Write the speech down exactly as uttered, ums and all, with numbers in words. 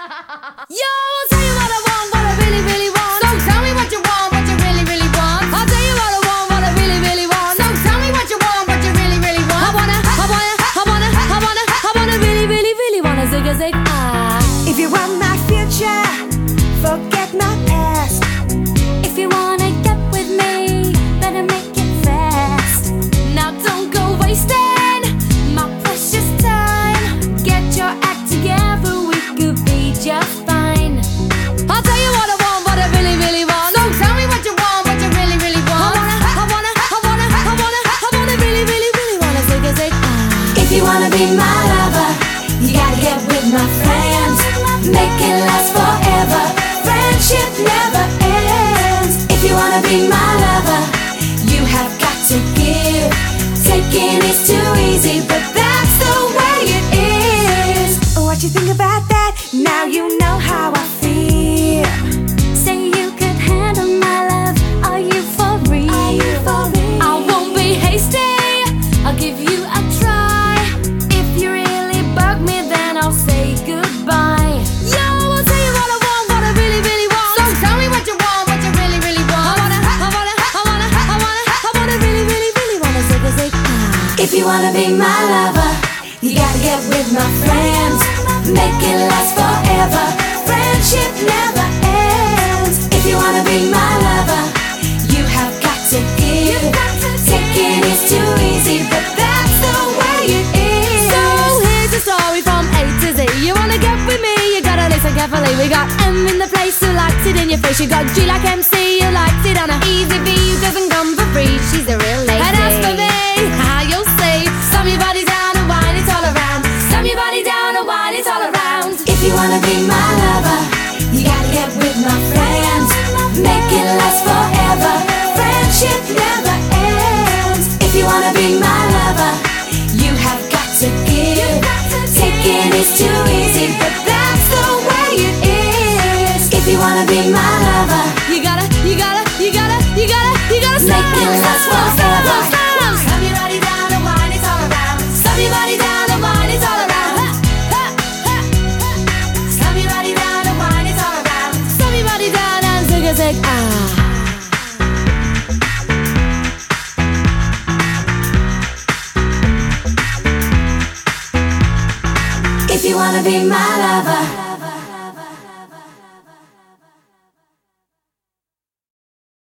Yo, I'll tell you what I want, what I really, really want. So tell me what you want, what you really, really want. I'll tell you what I want, what I really, really want. So tell me what you want, what you really, really want. I wanna, I wanna, I wanna, I wanna, I wanna really, really, really wanna zig a zig ah. If you want my future, forget my past. If you wanna get with me, better make it fast. Now don't go wasting my precious time. Get your act together, we could be just fine. I'll tell you what I want, what I really, really want. So tell me what you want, what you really, really want. I wanna, I wanna, I wanna, I wanna, I wanna really, really, really wanna zig a zig ah. If you wanna be my lover, you gotta get with my friends. Make it last forever. Friendship never ends. If you wanna be my lover, you have got to give. Taking is too easy, but that's the way it is. What you think about that? Now you know how I feel. Say you could handle my love. Are you for real? Are you for real? I won't be hasty. I'll give you a try. If you really bug me, then I'll say goodbye. Yo, I'll tell you what I want, what I really, really want. So tell me what you want, what you really, really want. I wanna, I wanna, I wanna, I wanna, I wanna really, really, really wanna zig a zig ah. If you wanna be my lover, you gotta get with my friends. Make it last forever. Friendship never ends. If you wanna be my lover, you have got to give. Taking is too easy, but that's the way it is. So here's a story from A to Z. You wanna get with me, you gotta listen carefully. We got M in the place who likes it in your face. You got G like M C who likes it on a easy V who doesn't come for free. She's a real lady. And as for me, how you'll see, slam your body down and wine it all around. Slam your body down and wine it all around. If you wanna be my lover, you gotta get with my friends. Make it last forever. Friendship never ends. If you wanna be my lover, you have got to give. Taking is too easy, but that's the way it is. If you wanna be my lover, You gotta, you gotta, you gotta, you gotta, you gotta stop. make it last Stop, stop, forever. stop. Slam your body down and wine it all around. Slam your body down and wine it all around. Ha, ha, ha, ha. Slam your body down and wine it all around. Slam your body down and zig a zig ah. If you wanna be my lover,